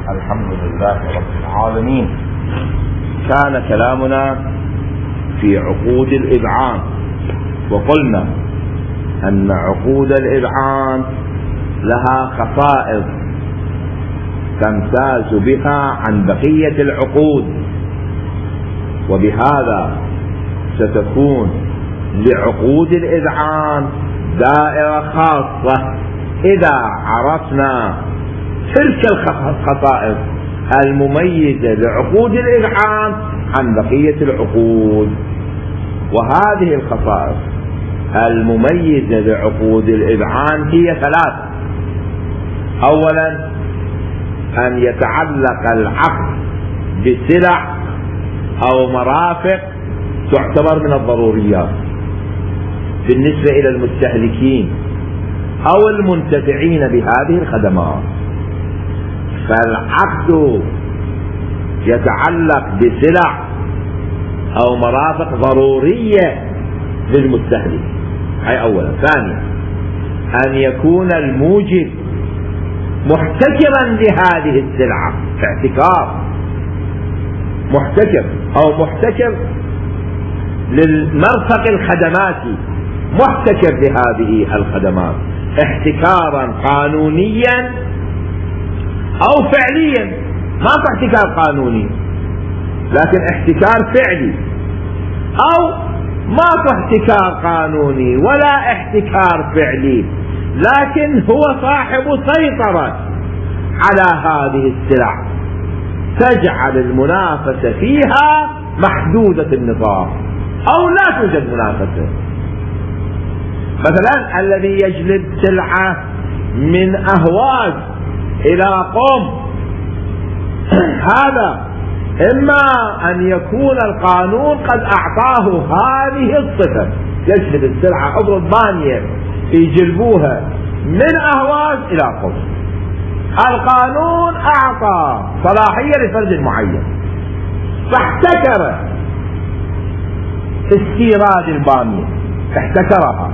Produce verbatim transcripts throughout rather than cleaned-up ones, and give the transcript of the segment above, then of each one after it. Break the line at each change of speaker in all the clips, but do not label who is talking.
الحمد لله رب العالمين. كان كلامنا في عقود الإذعان، وقلنا أن عقود الإذعان لها خصائص تمتاز بها عن بقية العقود، وبهذا ستكون لعقود الإذعان دائرة خاصة إذا عرفنا تلك الخصائص المميزة لعقود الإذعان عن بقية العقود. وهذه الخصائص المميزة لعقود الإذعان هي ثلاثة. أولا، أن يتعلق العقد بسلع أو مرافق تعتبر من الضروريات بالنسبة إلى المستهلكين أو المنتفعين بهذه الخدمات. فالعقد يتعلق بسلع أو مرافق ضرورية للمستهلك، هاي أولا. ثانيا، أن يكون الموجب محتكرا لهذه السلعة، احتكار، محتكر أو محتكر للمرفق الخدماتي، محتكر لهذه الخدمات احتكارا قانونيا أو فعليا. ما في احتكار قانوني لكن احتكار فعلي، أو ما في احتكار قانوني ولا احتكار فعلي لكن هو صاحب سيطرة على هذه السلع تجعل المنافسة فيها محدودة النطاق أو لا توجد منافسة. مثلا الذي يجلب سلعة من أهواز إلى قم، هذا إما أن يكون القانون قد أعطاه هذه الصفة، يجلب السلعة عبر البانية يجلبوها من أهواز إلى قم، القانون أعطى صلاحية لفرد معين فاحتكر استيراد البامية، احتكرها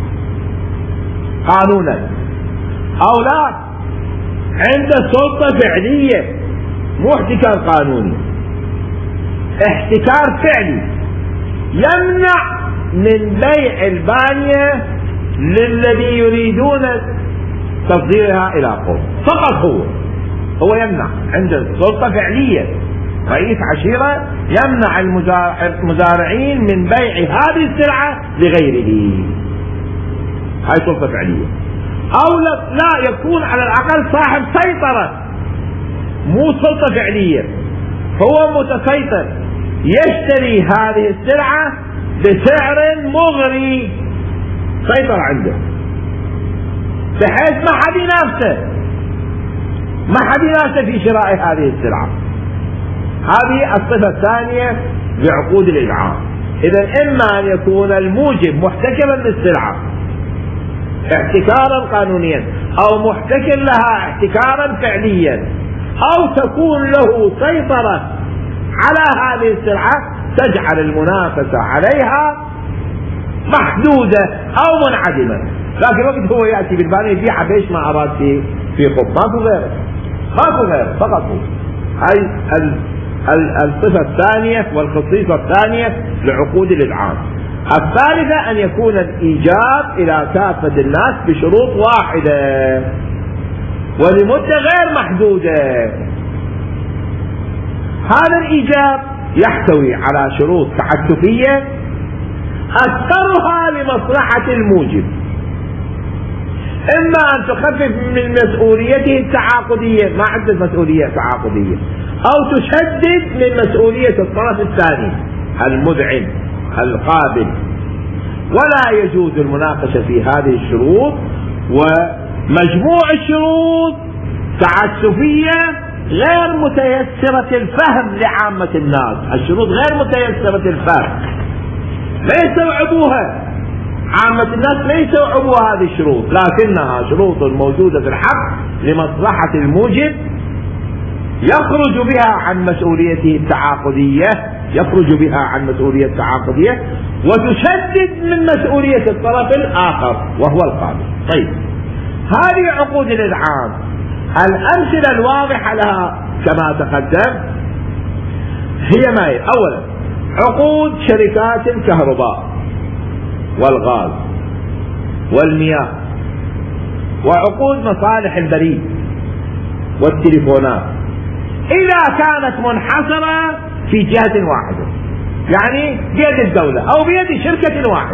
قانونا. أو لا، عنده سلطة فعلية، مو احتكار قانوني، احتكار فعلي، يمنع من بيع البانية للذي يريدون تصديرها إلى قوم فقط. هو هو يمنع، عنده سلطة فعلية، رئيس عشيرة يمنع المزارعين من بيع هذه السلعة لغيره، هاي سلطة فعلية. أو لا، يكون على الأقل صاحب سيطرة، مو سلطة فعلية، هو متسيطر، يشتري هذه السلعة بسعر مغري، سيطر عنده بحيث ما حد ينافسه، ما حد ينافسه في شراء هذه السلعة. هذه الصفة الثانية لعقود الإذعان. إذا إما أن يكون الموجب محتكرا للسلعة احتكارا قانونيا، أو محتكر لها احتكارا فعليا، أو تكون له سيطرة على هذه السلعة تجعل المنافسة عليها محدودة أو منعدمة. لكن وقت هو يأتي بالبانية يبيعها بيش ما أراد في في قب، ما في غيره، ما في غيره، فقط هو. هاي الصفة الثانية والخصيصة الثانية لعقود الإذعان. الثالثة أن يكون الإيجاب إلى كافة الناس بشروط واحدة ولمدة غير محدودة. هذا الإيجاب يحتوي على شروط تعسفية أكثرها لمصلحة الموجب، إما أن تخفف من مسؤوليته التعاقدية، ما عنده مسؤولية تعاقدية، أو تشدد من مسؤولية الطرف الثاني المذعن القابل. ولا يجوز المناقشة في هذه الشروط، ومجموع الشروط تعسفية غير متيسرة الفهم لعامة الناس. الشروط غير متيسرة الفهم، لا يستوعبوها عامة الناس، لا يستوعبوا هذه الشروط، لكنها شروط موجودة في الحق لمصلحة الموجب يخرج بها عن مسؤوليته التعاقدية، يخرج بها عن مسؤولية التعاقدية وتشدد من مسؤولية الطرف الآخر وهو القابل. طيب، هذه عقود الإذعان الأمثلة الواضحة لها كما تقدم هي ما هي؟ أولا عقود شركات الكهرباء والغاز والمياه، وعقود مصالح البريد والتليفونات، إذا كانت منحصرة في جهة واحدة، يعني بيد الدولة أو بيد شركة واحدة.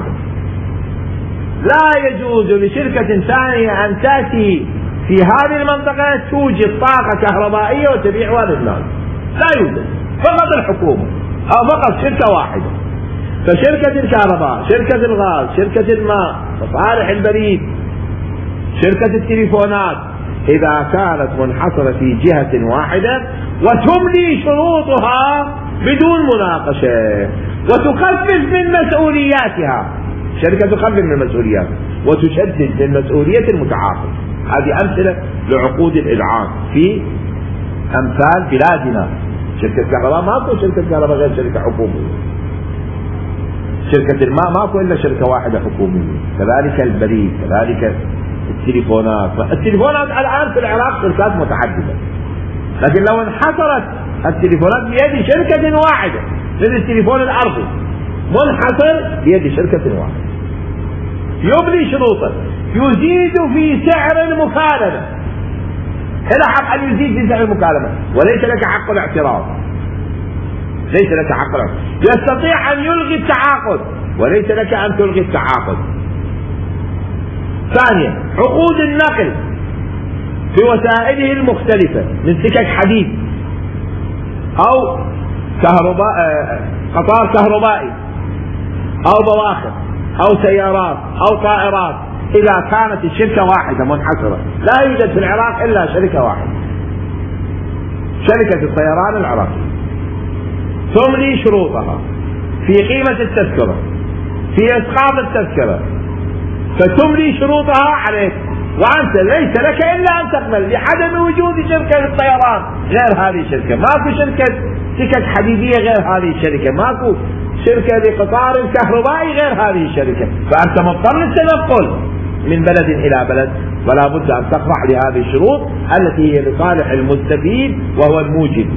لا يجوز لشركة ثانية أن تأتي في هذه المنطقة توجد طاقة كهربائية وتبيعها للناس، لا يوجد، فقط الحكومة أو فقط شركة واحدة. فشركة الكهرباء، شركة الغاز، شركة الماء، مصالح البريد، شركة التليفونات، إذا كانت منحصرة في جهة واحدة وتملي شروطها بدون مناقشة وتخفف من مسؤولياتها، شركة تخفف من مسؤولياتها وتشدد من مسؤولية المتعاقد. هذه أمثلة لعقود الإذعان في أمثال بلادنا. شركة الكهرباء ماكو شركة الكهرباء غير شركة حكومية، شركة الماء ماكو إلا شركة واحدة حكومية، كذلك البريد، كذلك التليفونات. التليفونات الآن في العراق شركات متعددة، لكن لو انحصرت التليفونات بيد شركة واحدة مثل التليفون الأرضي منحصر بيد شركة واحدة، يبني شروطا، يزيد في سعر المكالمة، له حق أن يزيد في سعر المكالمة وليس لك حق الاعتراض، ليس لك حق الاعتراض. يستطيع أن يلغي التعاقد وليس لك أن تلغي التعاقد. ثانيا عقود النقل في وسائله المختلفة من سكك حديد أو كهرباء قطار كهربائي أو بواخر أو سيارات أو طائرات، إذا كانت الشركة واحدة منحصرة، لا يوجد في العراق إلا شركة واحدة، شركة الطيران العراقية، تملي شروطها في قيمة التذكرة، في إسقاط التذكرة، فتملي شروطها عليك، وأنت ليس لك إلا أن تقبل لعدم وجود شركة للطيران غير هذه الشركة، ماكو شركة سكك حديدية غير هذه الشركة، ماكو شركة لقطار كهربائي غير هذه الشركة، فأنت مضطر للتنقل من بلد إلى بلد، ولا بد أن تخضع لهذه الشروط التي هي لصالح المستفيد وهو الموجب.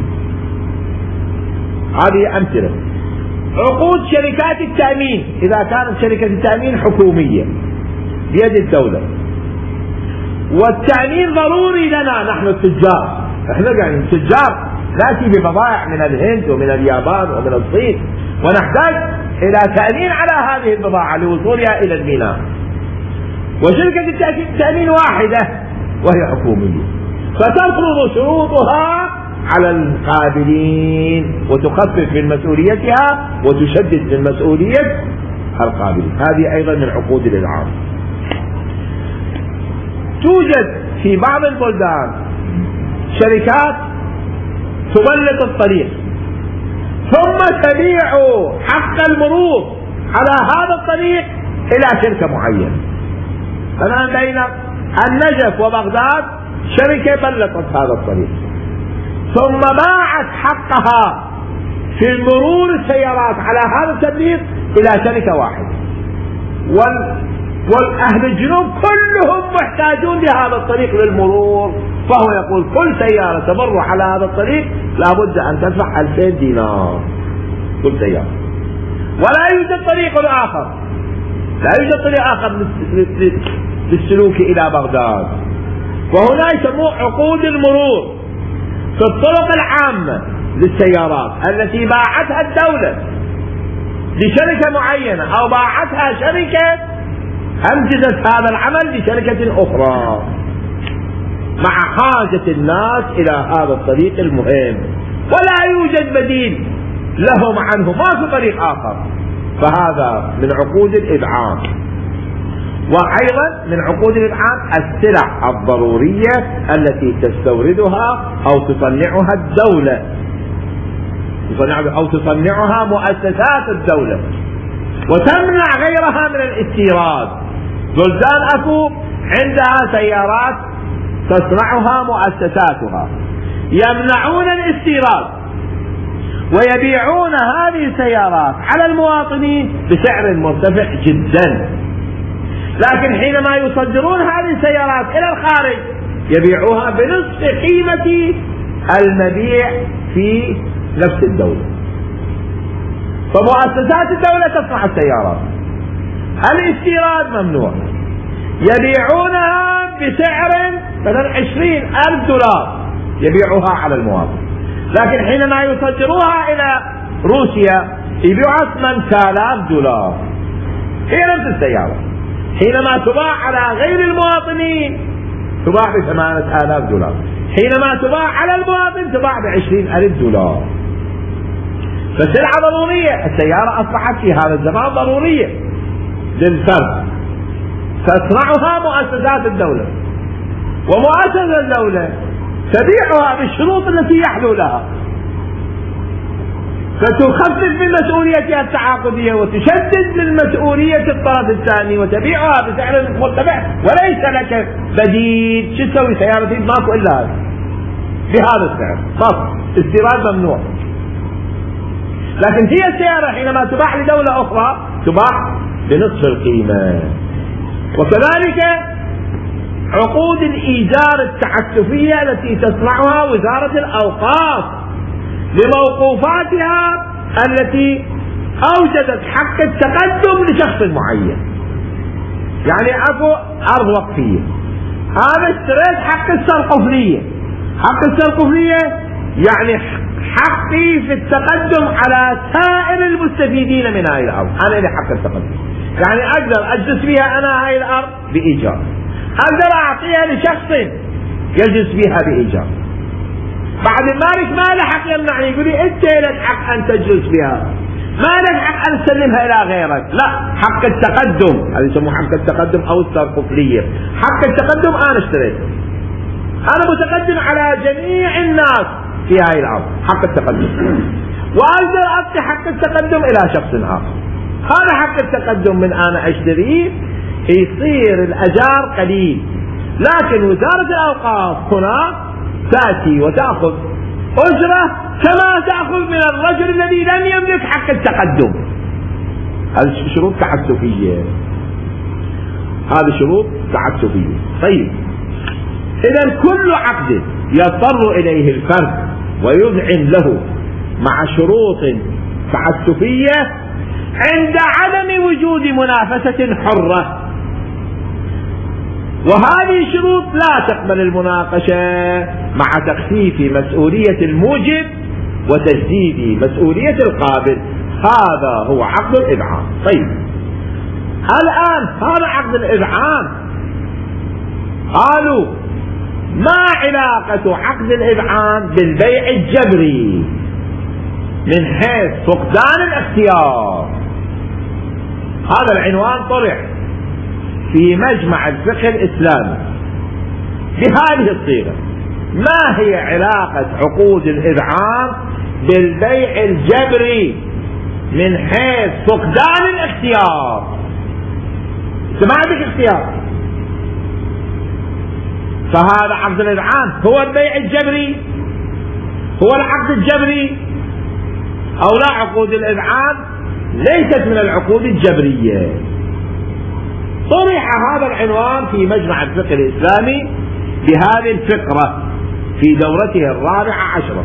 هذه أمثلة. عقود شركات التأمين، إذا كانت شركة التأمين حكومية بيد الدولة، والتأمين ضروري لنا نحن التجار، احنا يعني التجار نأتي ببضائع من الهند ومن اليابان ومن الصين ونحتاج إلى تأمين على هذه البضاعة لوصولها إلى الميناء، وشركة التأمين واحدة وهي حكومية، فتفرض شروطها على القابلين وتخفف من مسؤوليتها وتشدد من مسؤولية القابلين. هذه أيضا من عقود الإذعان. توجد في بعض البلدان شركات تبلط الطريق ثم تبيع حق المرور على هذا الطريق إلى شركة معينة. الآن بين النجف وبغداد شركة بلطت هذا الطريق ثم باعت حقها في المرور السيارات على هذا التبليط إلى شركة واحدة، وال والأهل الجنوب كلهم محتاجون لهذا الطريق للمرور، فهو يقول كل سيارة تمر على هذا الطريق لابد أن تدفع ألفين دينار كل سيارة، ولا يوجد طريق آخر، لا يوجد طريق آخر للسلوك إلى بغداد. وهنا يسموه عقود المرور في الطرق العامة للسيارات التي باعتها الدولة لشركة معينة أو باعتها شركة أنجزت هذا العمل لشركة أخرى مع حاجة الناس إلى هذا الطريق المهم، ولا يوجد بديل لهم عنه، ما في طريق آخر، فهذا من عقود الإذعان. وأيضا من عقود الإذعان السلع الضرورية التي تستوردها أو تصنعها الدولة أو تصنعها مؤسسات الدولة وتمنع غيرها من الاستيراد. بلدان أكو عندها سيارات تصنعها مؤسساتها يمنعون الاستيراد ويبيعون هذه السيارات على المواطنين بسعر مرتفع جدا، لكن حينما يصدرون هذه السيارات إلى الخارج يبيعوها بنصف قيمة المبيع في نفس الدولة. فمؤسسات الدولة تصنع السيارات، الاستيراد ممنوع، يبيعونها بسعر مثلا عشرين ألف دولار يبيعوها على المواطن، لكن حينما يصدروها إلى روسيا يبيعها ثمانية آلاف دولار. هي نفس السيارة، حينما تباع على غير المواطنين تباع بثمانية آلاف دولار، حينما تباع على المواطن تباع بعشرين ألف دولار. فالسلعة ضرورية، السيارة أصبحت في هذا الزمان ضرورية للفرد، تصنعها مؤسسات الدولة، ومؤسسة الدولة تبيعها بالشروط التي يحلو لها، فتخفف من مسؤوليتها التعاقدية وتشدد من مسؤولية الطرف الثاني وتبيعها بسعر مرتفع وليس لك بديل. شو تسوي؟ سيارتي ماكو إلا هذا بهذا السعر، ماكو استيراد ممنوع. لكن هي السيارة حينما تباع لدولة أخرى تباع بنصف القيمة. وكذلك عقود الإيجار التعسفية التي تصنعها وزارة الأوقاف لموقوفاتها التي أوجدت حق التقدم لشخص معين. يعني أكو أرض وقفية، أنا اشتريت حق السرقفلية. حق السرقفلية يعني حقي في التقدم على سائر المستفيدين من هاي الأرض. أنا لي حق التقدم، يعني أقدر أجلس فيها أنا هاي الأرض بإيجار، أقدر أعطيها لشخص يجلس فيها بإيجار. بعد المالك ما له حق يمنعني، يقول لي أنت لك حق أن تجلس فيها، ما لك حق أن تسلمها إلى غيرك. لا، حق التقدم، هذا يسموه حق التقدم أو السرقفلية. حق التقدم أنا اشتريته، أنا متقدم على جميع الناس في هاي الأرض، حق التقدم، وأقدر أعطي حق التقدم إلى شخص آخر. هذا حق التقدم من أنا أشتريه يصير الأجار قليل. لكن وزارة الأوقاف هنا تأتي وتأخذ أجرة كما تأخذ من الرجل الذي لم يملك حق التقدم. هذه شروط تعسفية، هذه شروط تعسفية. طيب، إذا كل عقد يضطر إليه الفرد ويذعن له مع شروط تعسفية عند عدم وجود منافسة حرة، وهذه الشروط لا تقبل المناقشة مع تخفيف مسؤولية الموجب وتجديد مسؤولية القابل. هذا هو عقد الإذعان. طيب، الآن هذا عقد الإذعان، قالوا ما علاقة عقد الإذعان بالبيع الجبري من حيث فقدان الاختيار؟ هذا العنوان طرح في مجمع الفقه الإسلامي بهذه الصيغة: ما هي علاقة عقود الإذعان بالبيع الجبري من حيث فقدان الاختيار؟ انت ما عندك اختيار، فهذا عقد الإذعان هو البيع الجبري، هو العقد الجبري، أو لا؟ عقود الإذعان ليست من العقود الجبرية. طرح هذا العنوان في مجمع الفقه الإسلامي بهذه الفقرة في دورته الرابعة عشرة.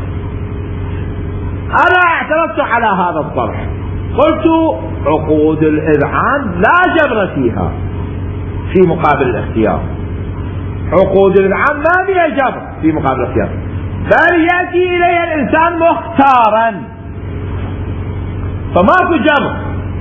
أنا اعترضت على هذا الطرح، قلت عقود الإذعان لا جبر فيها في مقابل الاختيار. عقود الإذعان ما فيها جبر في مقابل الاختيار، بل يأتي إليها الإنسان مختارا، فماكو جبر.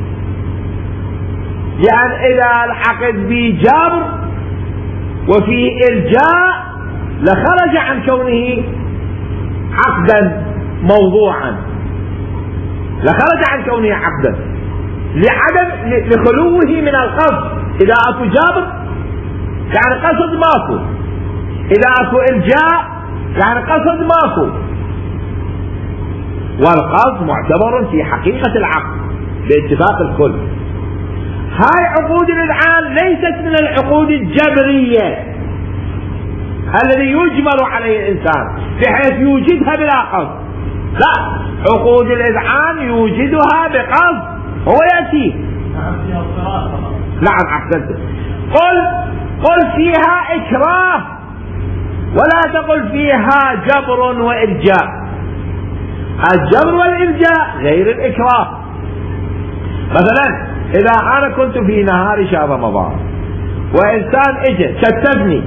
يعني إذا العقد بجبر وفي إرجاء لخرج عن كونه عقدا موضوعا، لخرج عن كونه عقدا لعدم لخلوه من القصد. إذا أكو جبر يعني قصد ماكو، إذا أكو إرجاء يعني قصد ماكو، والقصد معتبر في حقيقة العقد باتفاق الكل. هاي عقود الإذعان ليست من العقود الجبرية الذي يجبر عليه الإنسان بحيث يوجدها بلا قصد، لا، عقود الإذعان يوجدها بقصد، هو يأتي. نعم، أحسنت. قل قل فيها إكراه، ولا تقل فيها جبر وإرجاء. الجبر والإرجاء غير الإكراه. مثلا إذا أنا كنت في نهار شهر رمضان وإنسان إجا شتتني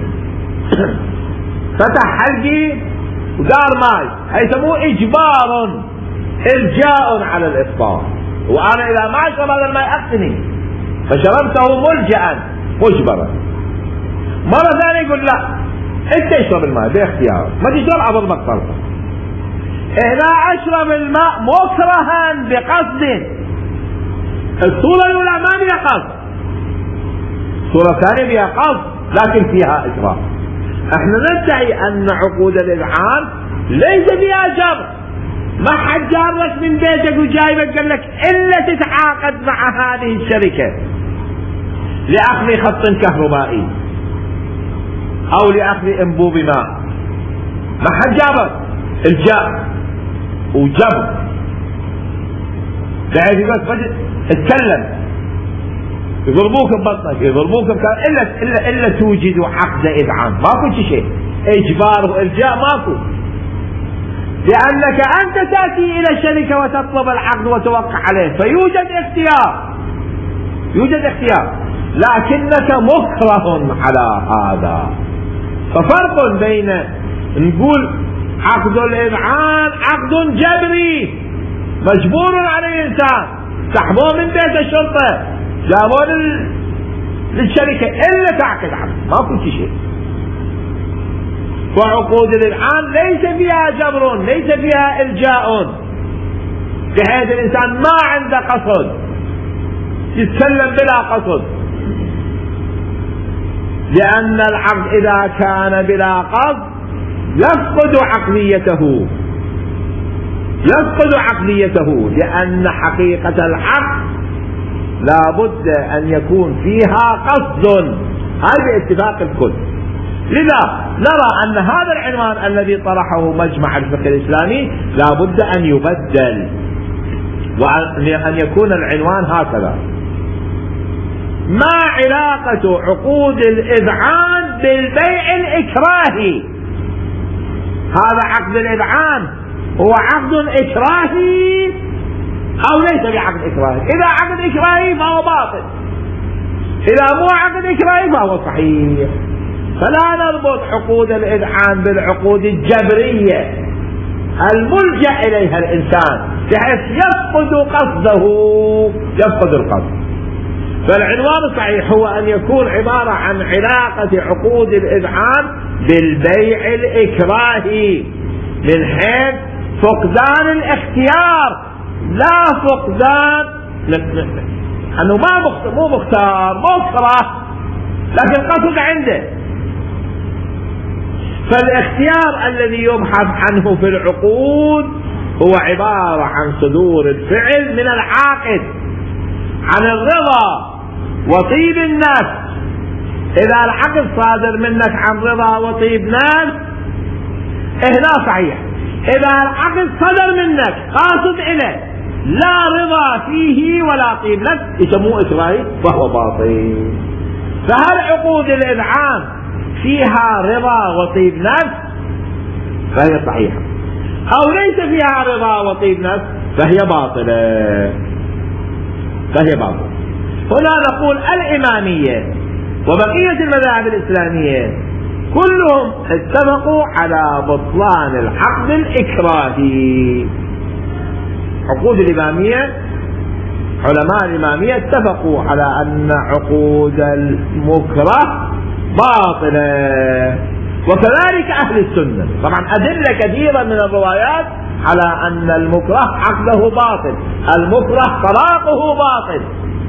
فتح حلقي ودار ماي، هيسموه إجبار، إرجاء على الإفطار، وأنا إذا ما أشرب هذا الماء أقتني فشربته ملجأ مجبرا. مرة ثانية يقول لا أنت اشرب الماء باختيار، ما تشرب عبر مقصر. إذا أشرب الماء مكرها بقصد، الصورة الأولى ما بها قصد، الصورة الثانية بها قصد لكن فيها إكراه. احنا ندعي أن عقود الإذعان ليس فيها جبر. ما حد جارك من بيتك وجايبك قال لك إلا تتعاقد مع هذه الشركة لأخذ خط كهربائي أو لأخذ أنبوب ماء. ما حد جابك، الجاء وجبر بحيث يقول اتكلم، يضربوك ببطنك يضربوك بكار، إلا, إلا, إلا توجد عقد إذعان، ماكو شيء إجبار وإرجاء ماكو، لأنك أنت تأتي إلى الشركة وتطلب العقد وتوقع عليه، فيوجد اختيار، يوجد اختيار لكنك مكره على هذا. ففرق بين نقول عقد الإذعان عقد جبري مجبور على الإنسان، سحبوه من بيت الشرطة جابوه للشركة إلا تعقد عقد، ما كنت شيء. وعقود الإذعان ليس فيها جبر، ليس فيها إلجاء، بحيث الإنسان ما عنده قصد يتكلم بلا قصد، لأن العقد إذا كان بلا قصد يفقد عقليته، يفقد عقليته لأن حقيقة العقد لا بد أن يكون فيها قصد، هذا اتفاق الكل. لذا نرى أن هذا العنوان الذي طرحه مجمع الفقه الإسلامي لا بد أن يبدل، وأن يكون العنوان هكذا: ما علاقة عقود الإذعان بالبيع الإكراهي؟ هذا عقد الإذعان هو عقد إكراهي أو ليس بعقد إكراهي؟ إذا عقد إكراهي فهو باطل، إذا مو عقد إكراهي فهو صحيح. فلا نربط عقود الإذعان بالعقود الجبرية الملجأ إليها الإنسان بحيث يفقد قصده، يفقد القصد. فالعنوان الصحيح هو أن يكون عبارة عن علاقة عقود الإذعان بالبيع الإكراهي من حيث فقدان الاختيار، لا فقدان أنه ما مو مختار مكره لكن قصد عنده. فالاختيار الذي يبحث عنه في العقود هو عبارة عن صدور الفعل من العاقد عن الرضا وطيب النفس. إذا العقد صادر منك عن رضا وطيب نفس هنا صحيح. إذا العقد صدر منك قاصد إليه لا رضا فيه ولا طيب نفس يسموه إكراهي فهو باطل. فهل عقود الإذعان فيها رضا وطيب نفس فهي صحيحة، أو ليس فيها رضا وطيب نفس فهي باطلة، فهي باطلة. هنا نقول الإمامية وبقية المذاهب الإسلامية كلهم اتفقوا على بطلان العقد الإكراهي. عقود الإمامية علماء الإمامية اتفقوا على أن عقود المكره باطلة، وكذلك أهل السنة. طبعا أدلة كثيرة من الروايات على أن المكره عقده باطل، المكره طلاقه باطل.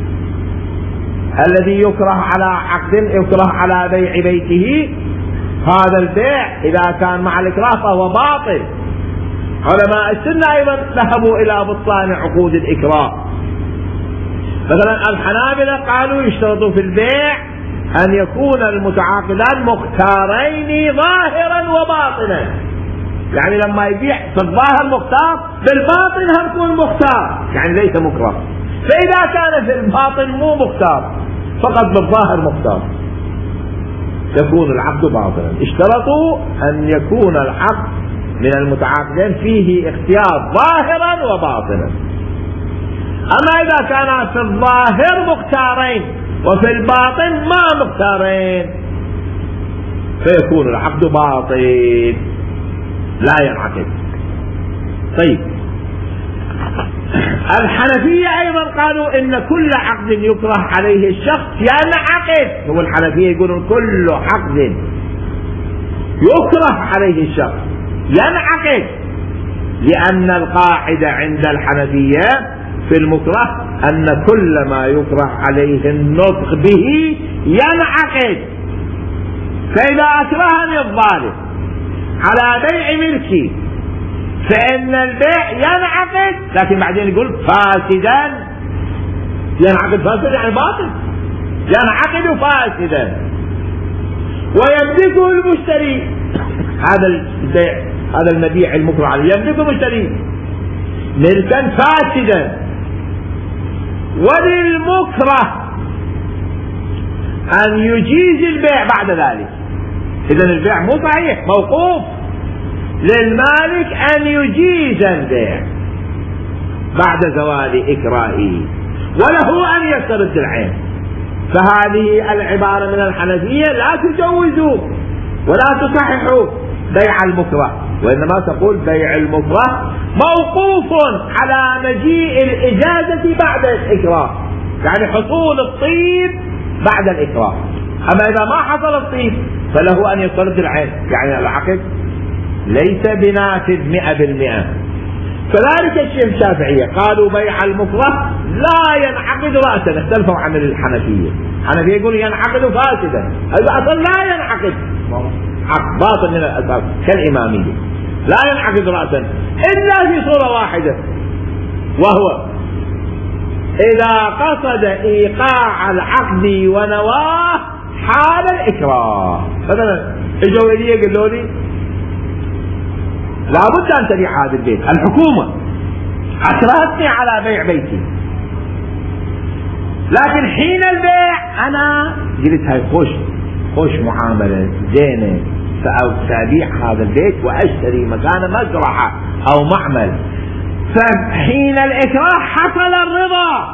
الذي يكره على عقد يكره على بيع بيته هذا البيع إذا كان مع الإكراه فهو باطل. علماء السنة أيضا ذهبوا إلى بطلان عقود الإكراه. مثلا الحنابلة قالوا يشترطوا في البيع أن يكون المتعاقدان مختارين ظاهرا وباطنا، يعني لما يبيع في الظاهر مختار بالباطن هم يكون مختار، يعني ليس مكره. فإذا كان في الباطن مو مختار فقط بالظاهر مختار يكون العقد باطلا. اشترطوا أن يكون العقد من المتعاقدين فيه اختيار ظاهرا وباطنا. أما إذا كان في الظاهر مختارين وفي الباطن ما مختارين فيكون العقد باطل لا ينعقد. طيب، الحنفية أيضا قالوا إن كل عقد يكره عليه الشخص ينعقد. هو الحنفية يقولون كل عقد يكره عليه الشخص ينعقد، لأن القاعدة عند الحنفية في المكره أن كل ما يكره عليه النطق به ينعقد. فإذا أكرهني الظالم على بيع ملكي فإن البيع ينعقد، لكن بعدين يقول فاسدا. ينعقد فاسدا يعني باطل، ينعقد فاسدا ويملكه المشتري. هذا البيع، هذا المبيع المكره عليه يملكه المشتري ملكا فاسدا. وللمكره أن يجيز البيع بعد ذلك. إذن البيع مو صحيح، موقوف. للمالك أن يجيز البيع بعد زوال إكراهه، وله أن يسترد العين. فهذه العبارة من الحنفية لا تجوزوا ولا تصححوا بيع المكره، وإنما تقول بيع المكره موقوف على مجيء الإجازة بعد الإكراه، يعني حصول الطيب بعد الإكراه. أما إذا ما حصل الطيب فله أن يسترد العين، يعني العقد ليس بنافذ مئة بالمئة. كذلك الشيخ الشافعية قالوا بيع المكره لا ينعقد رأسا، اختلفوا عن الحنفية. الحنفية يقولوا ينعقد فاسدا، أصلا لا ينعقد، عقد باطل من الأساس كالإمامية، لا ينعقد رأسا إلا في صورة واحدة، وهو إذا قصد إيقاع العقد ونواه حال الإكراه. مثلا اجوا لي قالوا لي لابد أن تبيع هذا البيت، الحكومة أكرهتني على بيع بيتي، لكن حين البيع أنا قلت هاي خوش خوش معاملة زينة، سأبيع هذا البيت وأشتري مكانه مزرعة أو معمل. فحين الإكراه حصل الرضا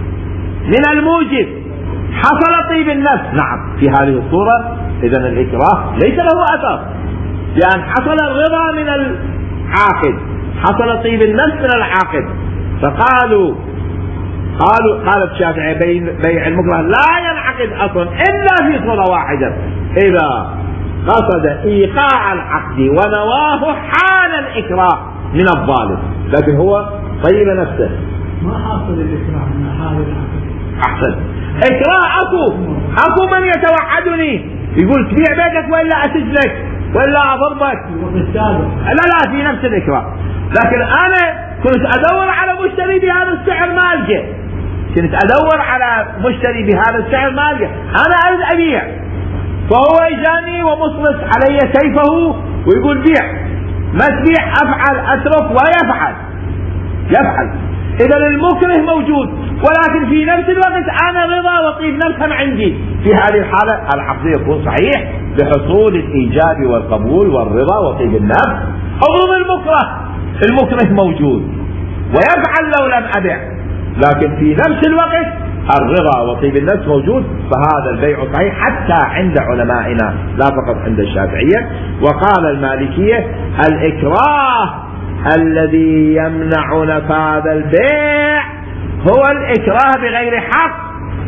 من الموجب، حصل طيب النفس. نعم، في هذه الصورة إذن الإكراه ليس له أثر، لأن حصل الرضا من العاقد، حصل طيب النفس من العاقد. فقالوا قالوا قال الشافعي بيع المكره لا ينعقد أصلا إلا في صورة واحدة، إذا قصد إيقاع العقد ونواه حال الإكراه من الظالم، لكن هو طيب نفسه.
ما حاصل الإكراه من حال العقد؟
أحسن، إكراه أكو أكو من يتوعدني يقول تبيع بيتك وإلا أسجنك وإلا أضربك، لا لا في نفس الإكراه. لكن أنا كنت أدور على مشتري بهذا السعر ما ألقى، كنت أدور على مشتري بهذا السعر ما ألقى، أنا أريد أبيع، فهو إجاني ومصلص علي سيفه ويقول بيع، ما تبيع أفعل أترك ويفعل يفعل. إذا المكره موجود، ولكن في نفس الوقت أنا رضا وطيب نفسا عندي. في هذه الحالة العقد يكون صحيح بحصول الإيجاب والقبول والرضا وطيب النفس. أضرب المكره، المكره موجود ويفعل لو لم أبيع، لكن في نفس الوقت الرضا وطيب النفس موجود، فهذا البيع صحيح حتى عند علمائنا لا فقط عند الشافعية. وقال المالكية الإكراه الذي يمنع نفاذ البيع هو الإكراه بغير حق،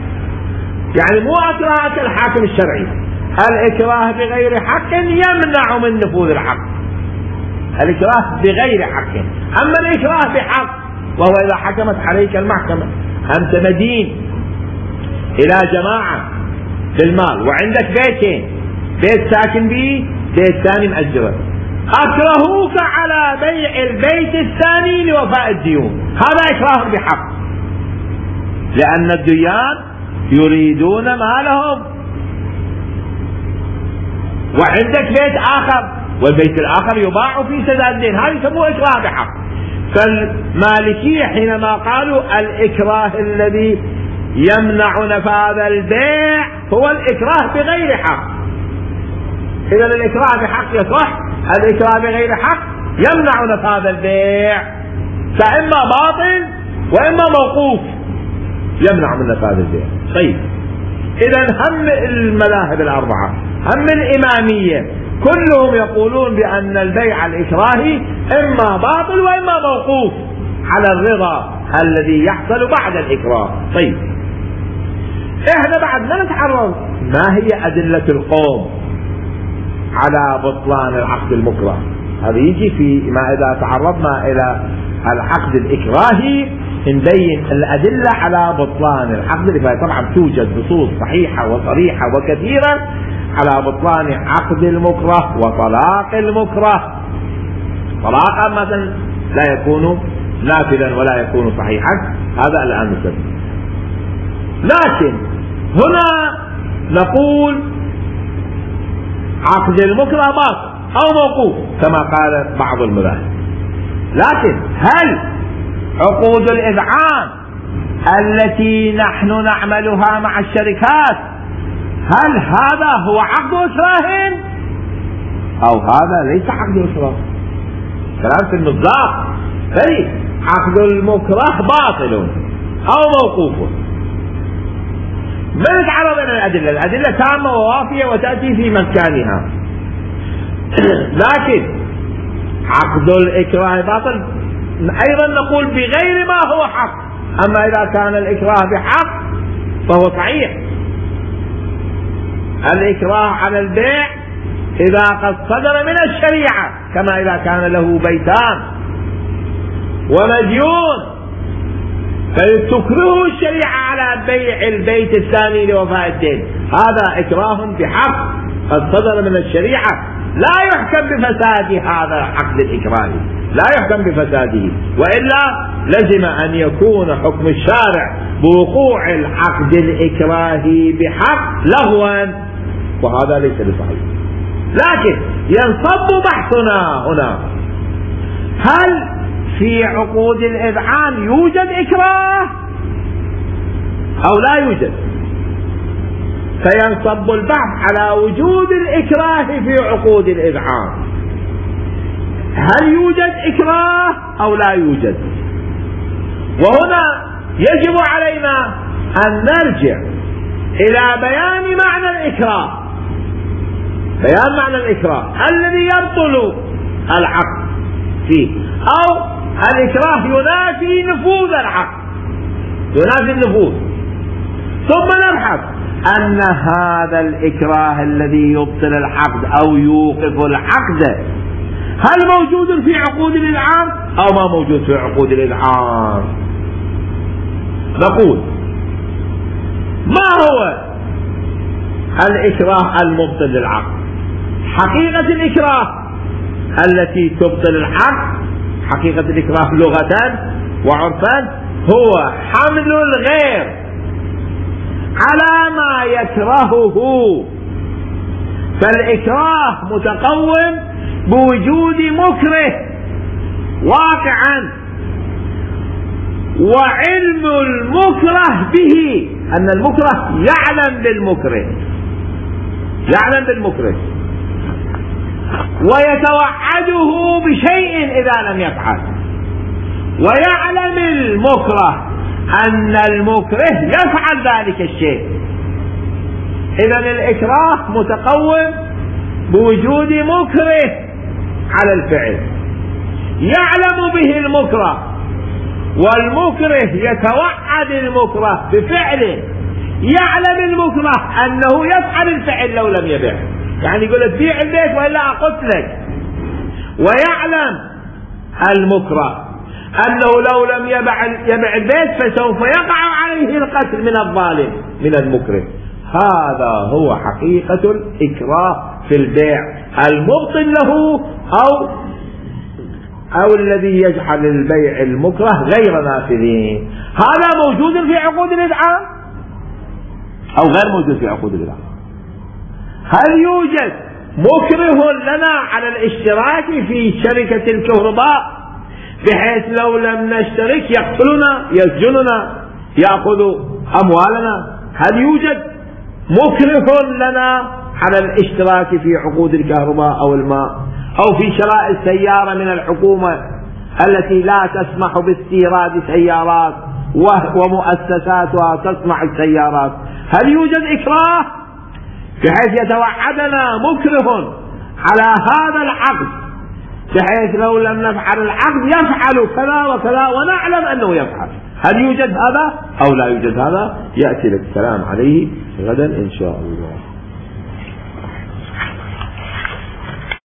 يعني مو إكراه الحاكم الشرعي، الإكراه بغير حق يمنع من نفوذ الحق، الإكراه بغير حق. أما الإكراه بحق وهو إذا حكمت عليك المحكمة أنت مدين إلى جماعة بالمال وعندك بيتين، بيت ساكن به بيت ثاني مأجره، أكرهوك على بيع البيت الثاني لوفاء الديون، هذا إكراه بحق، لأن الديان يريدون مالهم، وعندك بيت آخر والبيت الآخر يباع في سداد الدين، هذا يسموه إكراه بحق. فالمالكية حينما قالوا الإكراه الذي يمنع نفاذ البيع هو الإكراه بغير حق، إذا الإكراه بحق يصح، الإكراه بغير حق يمنع نفاذ البيع، فإما باطل وإما موقوف يمنع من نفاذ البيع. طيب، إذا هم المذاهب الأربعة هم الإمامية كلهم يقولون بأن البيع الإكراهي إما باطل وإما موقوف على الرضا الذي يحصل بعد الإكراه. طيب، إحنا بعد ما نتعرض ما هي أدلة القوم على بطلان العقد المكره، هذا يجي في ما إذا تعرضنا إلى العقد الإكراهي نبين الأدلة على بطلان العقد، طبعا توجد نصوص صحيحة وصريحة وكثيرة على بطلان عقد المكره وطلاق المكره. طلاقا مثلا لا يكون نافذا ولا يكون صحيحا، هذا الآن نسبب. لكن هنا نقول عقد المكره باطل أو موقوف كما قال بعض المذاهب، لكن هل عقود الإذعان التي نحن نعملها مع الشركات هل هذا هو عقد إكراه أو هذا ليس عقد إكراه؟ كلام في المصداق. فلي عقد المكره باطل أو موقوف. ما نتعرض إلى الأدلة، الأدلة تامة ووافية وتأتي في مكانها، لكن عقد الإكراه باطل أيضا نقول بغير ما هو حق. أما إذا كان الإكراه بحق فهو صحيح. الإكراه على البيع إذا قد صدر من الشريعة، كما إذا كان له بيتان ومديون فتكره الشريعة على بيع البيت الثاني لوفاء الدين، هذا إكراه بحق قد صدر من الشريعة، لا يحكم بفساد هذا العقد الإكراهي، لا يحكم بفساده، وإلا لزم أن يكون حكم الشارع بوقوع العقد الإكراهي بحق لغوا، وهذا ليس بصحيح. لكن ينصب بحثنا هنا، هل في عقود الإذعان يوجد إكراه أو لا يوجد؟ فينصب البحث على وجود الإكراه في عقود الإذعان، هل يوجد إكراه أو لا يوجد؟ وهنا يجب علينا أن نرجع إلى بيان معنى الإكراه، بيان معنى الإكراه الذي يبطل العقد فيه، أو الإكراه ينافي نفوذ العقد، ينافي النفوذ. ثم نبحث أن هذا الإكراه الذي يبطل العقد أو يوقف العقد هل موجود في عقود الإذعان أو ما موجود في عقود الإذعان؟ نقول ما هو الإكراه المبطل للعقد؟ حقيقة الإكراه التي تبطل العقد، حقيقة الإكراه لغة وعرفا هو حمل الغير على ما يكرهه، فالإكراه متقوم بوجود مكره واقعا، وعلم المكره به أن المكره يعلم بالمكره، يعلم بالمكره ويتوعده بشيء إذا لم يفعل، ويعلم المكره أن المكره يفعل ذلك الشيء. إذن الإكراه متقوم بوجود مكره على الفعل يعلم به المكره، والمكره يتوعد المكره بفعله يعلم المكره أنه يفعل الفعل لو لم يبيع، يعني يقول لك بيع البيت وإلا أقتلك، ويعلم المكره أنه لو لم يبع, يبع البيت فسوف يقع عليه القتل من الظالم من المكره. هذا هو حقيقة الإكراه في البيع المبطل له أو أو الذي يجعل البيع المكره غير نافذين. هذا موجود في عقود الإذعان أو غير موجود في عقود الإذعان؟ هل يوجد مكره لنا على الاشتراك في شركة الكهرباء بحيث لو لم نشترك يقتلنا يسجننا يأخذ أموالنا؟ هل يوجد مكره لنا على الاشتراك في عقود الكهرباء أو الماء، أو في شراء السيارة من الحكومة التي لا تسمح باستيراد سيارات ومؤسساتها تصنع السيارات، هل يوجد إكراه بحيث يتوعدنا مكره على هذا العقد بحيث لو لم نفعل العقد يفعل كذا وكذا ونعلم أنه يفعل؟ هل يوجد هذا أو لا يوجد هذا؟ يأتي الكلام عليه غدا إن شاء الله.